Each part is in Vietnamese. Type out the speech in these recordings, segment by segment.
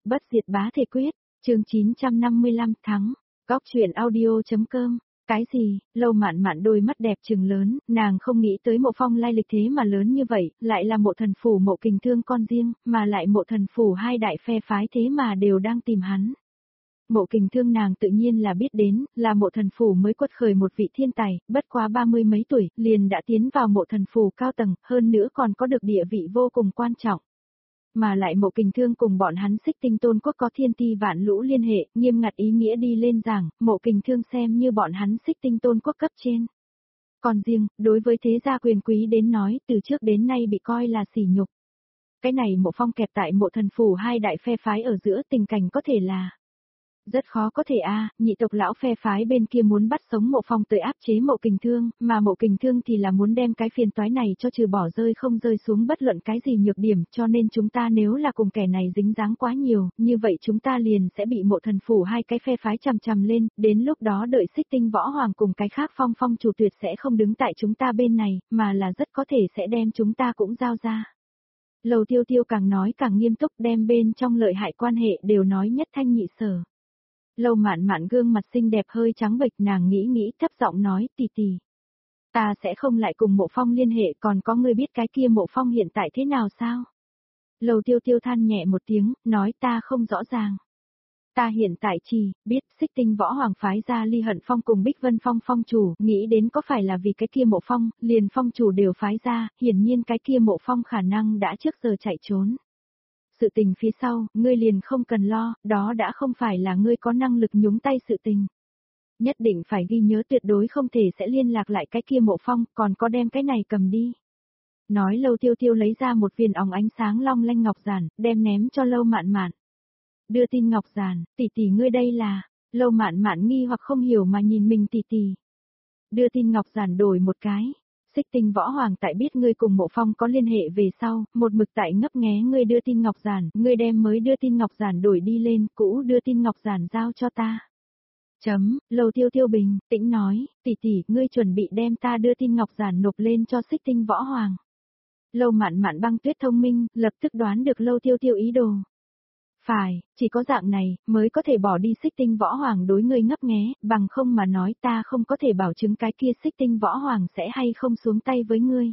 Bất diệt bá thể quyết, chương 955 thắng, góc truyện audio.com. Cái gì, Lâu Mạn Mạn đôi mắt đẹp trừng lớn, nàng không nghĩ tới Mộ Phong lai lịch thế mà lớn như vậy, lại là Mộ Thần Phủ Mộ Kình Thương con riêng, mà lại Mộ Thần Phủ hai đại phe phái thế mà đều đang tìm hắn. Mộ Kình Thương nàng tự nhiên là biết đến, là Mộ Thần Phủ mới quật khởi một vị thiên tài, bất quá 30 mấy tuổi, liền đã tiến vào Mộ Thần Phủ cao tầng, hơn nữa còn có được địa vị vô cùng quan trọng. Mà lại Mộ Kình Thương cùng bọn hắn Xích Tinh Tôn Quốc có thiên ti vạn lũ liên hệ, nghiêm ngặt ý nghĩa đi lên rằng, Mộ Kình Thương xem như bọn hắn Xích Tinh Tôn Quốc cấp trên. Còn riêng, đối với thế gia quyền quý đến nói, từ trước đến nay bị coi là sỉ nhục. Cái này Mộ Phong kẹp tại Mộ Thần Phủ hai đại phe phái ở giữa, tình cảnh có thể là rất khó có thể nhị tộc lão phe phái bên kia muốn bắt sống Mộ Phong tới áp chế Mộ Kình Thương, mà Mộ Kình Thương thì là muốn đem cái phiền toái này cho trừ bỏ rơi không rơi xuống bất luận cái gì nhược điểm, cho nên chúng ta nếu là cùng kẻ này dính dáng quá nhiều, như vậy chúng ta liền sẽ bị Mộ Thần Phủ hai cái phe phái chằm chằm lên, đến lúc đó đợi Xích Tinh Võ Hoàng cùng cái khác phong chủ tuyệt sẽ không đứng tại chúng ta bên này, mà là rất có thể sẽ đem chúng ta cũng giao ra. Lầu Tiêu Tiêu càng nói càng nghiêm túc, đem bên trong lợi hại quan hệ đều nói nhất thanh nhị sở. Lâu Mạn Mạn gương mặt xinh đẹp hơi trắng bệch, nàng nghĩ thấp giọng nói, tỷ tỷ. Ta sẽ không lại cùng Mộ Phong liên hệ, còn có người biết cái kia Mộ Phong hiện tại thế nào sao? Lầu Tiêu Tiêu than nhẹ một tiếng, nói ta không rõ ràng. Ta hiện tại chỉ biết Xích Tinh Võ Hoàng phái ra Ly Hận Phong cùng Bích Vân Phong phong chủ, nghĩ đến có phải là vì cái kia Mộ Phong, liền phong chủ đều phái ra, hiển nhiên cái kia Mộ Phong khả năng đã trước giờ chạy trốn. Sự tình phía sau, ngươi liền không cần lo, đó đã không phải là ngươi có năng lực nhúng tay sự tình. Nhất định phải ghi nhớ tuyệt đối không thể sẽ liên lạc lại cái kia Mộ Phong, còn có đem cái này cầm đi. Nói Lâu Tiêu Tiêu lấy ra một viên óng ánh sáng long lanh ngọc giản, đem ném cho Lâu Mạn Mạn. Đưa tin ngọc giản, tỷ tỷ ngươi đây là, Lâu Mạn Mạn nghi hoặc không hiểu mà nhìn mình tỷ tỷ. Đưa tin ngọc giản đổi một cái. Xích Tinh Võ Hoàng tại biết ngươi cùng Mộ Phong có liên hệ về sau, một mực tại ngấp nghé ngươi đưa tin ngọc giản, ngươi đem mới đưa tin ngọc giản đổi đi lên, cũ đưa tin ngọc giản giao cho ta. Lầu Tiêu Tiêu bình tĩnh nói, tỷ tỷ, ngươi chuẩn bị đem ta đưa tin ngọc giản nộp lên cho Xích Tinh Võ Hoàng. Lâu Mạn Mạn Băng Tuyết thông minh, lập tức đoán được Lâu Tiêu Tiêu ý đồ. Phải, chỉ có dạng này, mới có thể bỏ đi Xích Tinh Võ Hoàng đối ngươi ngấp nghé, bằng không mà nói ta không có thể bảo chứng cái kia Xích Tinh Võ Hoàng sẽ hay không xuống tay với ngươi.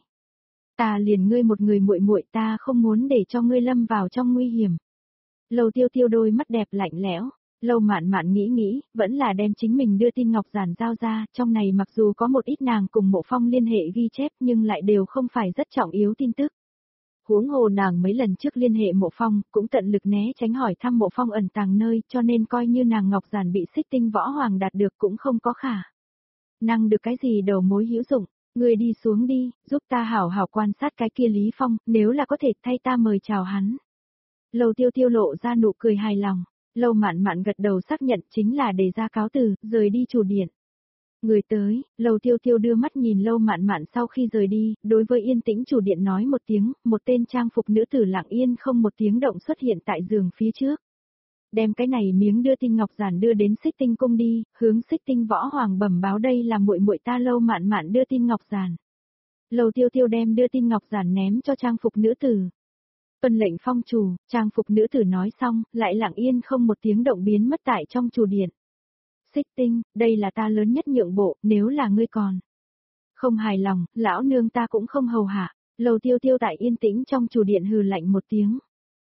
Ta liền ngươi một người muội muội, ta không muốn để cho ngươi lâm vào trong nguy hiểm. Lầu Tiêu Tiêu đôi mắt đẹp lạnh lẽo, Lâu Mạn Mạn nghĩ, vẫn là đem chính mình đưa tin ngọc giản giao ra, trong này mặc dù có một ít nàng cùng Mộ Phong liên hệ ghi chép nhưng lại đều không phải rất trọng yếu tin tức. Huống hồ nàng mấy lần trước liên hệ Mộ Phong, cũng tận lực né tránh hỏi thăm Mộ Phong ẩn tàng nơi, cho nên coi như nàng ngọc giản bị Xích Tinh Võ Hoàng đạt được cũng không có khả năng được cái gì đầu mối hữu dụng. Ngươi đi xuống đi, giúp ta hảo hảo quan sát cái kia Lý Phong, nếu là có thể thay ta mời chào hắn. Lầu Tiêu Tiêu lộ ra nụ cười hài lòng, Lâu Mạn Mạn gật đầu xác nhận chính là đề ra cáo từ, rời đi chủ điện. Người tới, Lầu Tiêu Tiêu đưa mắt nhìn Lâu Mạn Mạn sau khi rời đi, đối với yên tĩnh chủ điện nói một tiếng, một tên trang phục nữ tử lặng yên không một tiếng động xuất hiện tại giường phía trước. Đem cái này miếng đưa tin ngọc giản đưa đến Xích Tinh cung đi, hướng Xích Tinh Võ Hoàng bẩm báo đây là muội muội ta Lâu Mạn Mạn đưa tin ngọc giản. Lầu Tiêu Tiêu đem đưa tin ngọc giản ném cho trang phục nữ tử. Tuân lệnh phong chủ, trang phục nữ tử nói xong, lại lặng yên không một tiếng động biến mất tại trong chủ điện. Xích Tinh, đây là ta lớn nhất nhượng bộ, nếu là ngươi còn không hài lòng, lão nương ta cũng không hầu hạ. Lầu Tiêu Tiêu tại yên tĩnh trong chủ điện hừ lạnh một tiếng.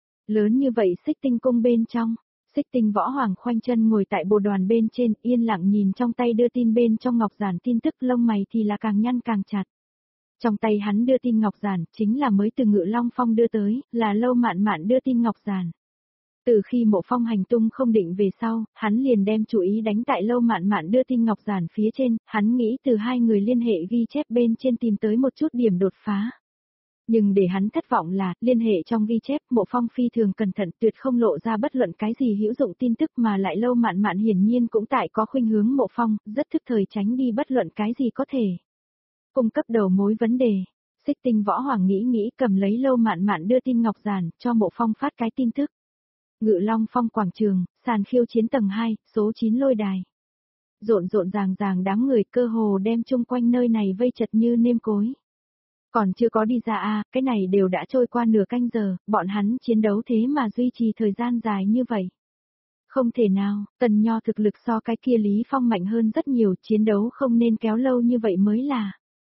Lớn như vậy Xích Tinh cung bên trong, Xích Tinh Võ Hoàng khoanh chân ngồi tại bồ đoàn bên trên, yên lặng nhìn trong tay đưa tin bên trong ngọc giản tin tức, lông mày thì là càng nhăn càng chặt. Trong tay hắn đưa tin ngọc giản, chính là mới từ Ngự Long Phong đưa tới, là Lâu Mạn Mạn đưa tin ngọc giản. Từ khi Mộ Phong hành tung không định về sau, hắn liền đem chú ý đánh tại Lâu Mạn Mạn đưa tin ngọc giản phía trên, hắn nghĩ từ hai người liên hệ ghi chép bên trên tìm tới một chút điểm đột phá. Nhưng để hắn thất vọng là, liên hệ trong ghi chép, Mộ Phong phi thường cẩn thận, tuyệt không lộ ra bất luận cái gì hữu dụng tin tức, mà lại Lâu Mạn Mạn hiển nhiên cũng tại có khuynh hướng Mộ Phong, rất thức thời tránh đi bất luận cái gì có thể cung cấp đầu mối vấn đề. Xích Tinh Võ Hoàng nghĩ cầm lấy Lâu Mạn Mạn đưa tin ngọc giản, cho Mộ Phong phát cái tin tức. Ngự Long Phong quảng trường, sàn khiêu chiến tầng 2, số 9 lôi đài. Rộn ràng đám người, cơ hồ đem chung quanh nơi này vây chật như nêm cối. Còn chưa có đi ra cái này đều đã trôi qua nửa canh giờ, bọn hắn chiến đấu thế mà duy trì thời gian dài như vậy. Không thể nào, Tần Nho thực lực so cái kia Lý Phong mạnh hơn rất nhiều, chiến đấu không nên kéo lâu như vậy mới là.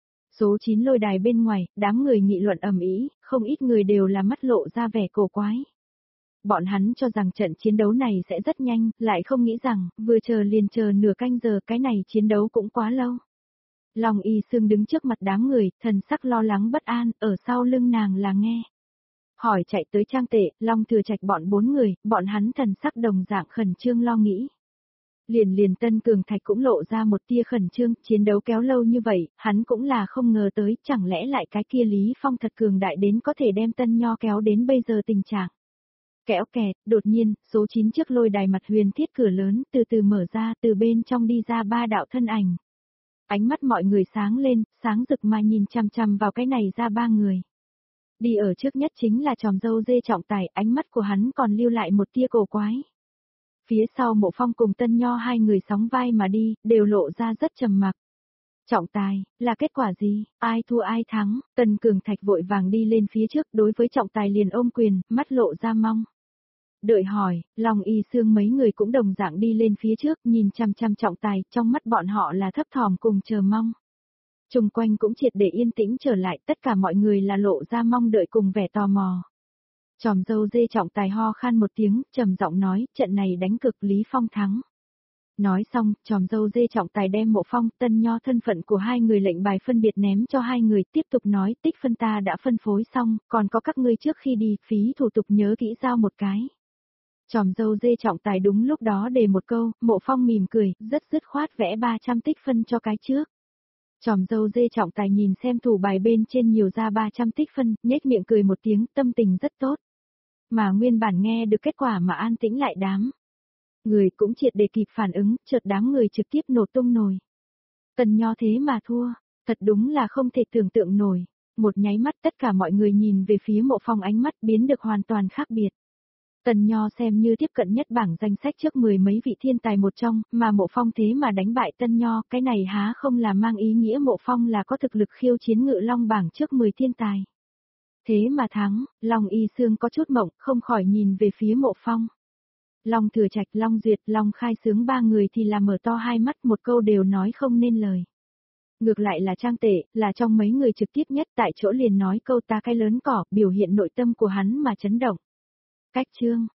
Số 9 lôi đài bên ngoài, đám người nghị luận ầm ĩ, không ít người đều là mắt lộ ra vẻ cổ quái. Bọn hắn cho rằng trận chiến đấu này sẽ rất nhanh, lại không nghĩ rằng, vừa chờ liền chờ nửa canh giờ, cái này chiến đấu cũng quá lâu. Long Y Sương đứng trước mặt đám người, thần sắc lo lắng bất an, ở sau lưng nàng là nghe. Hỏi chạy tới Trang Tệ, Long Thừa Trạch bọn 4 người, bọn hắn thần sắc đồng dạng khẩn trương lo nghĩ. Liền Tân Cường Thạch cũng lộ ra một tia khẩn trương, chiến đấu kéo lâu như vậy, hắn cũng là không ngờ tới, chẳng lẽ lại cái kia Lý Phong thật cường đại đến có thể đem Tân Nho kéo đến bây giờ tình trạng. Kéo kẹt, đột nhiên, số 9 trước lôi đài mặt huyền thiết cửa lớn, từ từ mở ra, từ bên trong đi ra 3 đạo thân ảnh. Ánh mắt mọi người sáng lên, sáng rực mà nhìn chằm chằm vào cái này ra 3 người. Đi ở trước nhất chính là tròm dâu dê Trọng Tài, ánh mắt của hắn còn lưu lại một tia cổ quái. Phía sau Mộ Phong cùng Tân Nho hai người sóng vai mà đi, đều lộ ra rất trầm mặc. Trọng Tài, là kết quả gì, ai thua ai thắng, Tân Cường Thạch vội vàng đi lên phía trước, đối với Trọng Tài liền ôm quyền, mắt lộ ra mong. Đợi hỏi, Long Y Sương mấy người cũng đồng dạng đi lên phía trước, nhìn chăm chăm Trọng Tài, trong mắt bọn họ là thấp thỏm cùng chờ mong. Trung quanh cũng triệt để yên tĩnh trở lại, tất cả mọi người là lộ ra mong đợi cùng vẻ tò mò. Tròm dâu dê Trọng Tài ho khan một tiếng, trầm giọng nói, trận này đánh cực Lý Phong thắng. Nói xong, tròm dâu dê Trọng Tài đem Mộ Phong, Tân Nho thân phận của hai người lệnh bài phân biệt ném cho hai người, tiếp tục nói, tích phân ta đã phân phối xong, còn có các ngươi trước khi đi, phí thủ tục nhớ kỹ giao một cái. Tròm dâu dê Trọng Tài đúng lúc đó đề một câu, Mộ Phong mỉm cười, rất dứt khoát vẽ 300 tích phân cho cái trước. Tròm dâu dê Trọng Tài nhìn xem thủ bài bên trên nhiều ra 300 tích phân, nhếch miệng cười một tiếng, tâm tình rất tốt. Mà nguyên bản nghe được kết quả mà an tĩnh lại đám. Người cũng triệt để kịp phản ứng, chợt đám người trực tiếp nổ tung nồi. Tần Nho thế mà thua, thật đúng là không thể tưởng tượng nổi. Một nháy mắt tất cả mọi người nhìn về phía Mộ Phong, ánh mắt biến được hoàn toàn khác biệt. Tần Nho xem như tiếp cận nhất bảng danh sách trước 10 mấy vị thiên tài một trong, mà Mộ Phong thế mà đánh bại Tân Nho, cái này há không là mang ý nghĩa Mộ Phong là có thực lực khiêu chiến Ngự Long bảng trước 10 thiên tài. Thế mà thắng, Long Y Sương có chút mộng, không khỏi nhìn về phía Mộ Phong. Long Thừa Trạch, Long Duyệt, Long Khai Sướng ba người thì là mở to hai mắt, một câu đều nói không nên lời. Ngược lại là Trang Tệ, là trong mấy người trực tiếp nhất tại chỗ liền nói câu ta cái lớn cỏ, biểu hiện nội tâm của hắn mà chấn động. Cách chương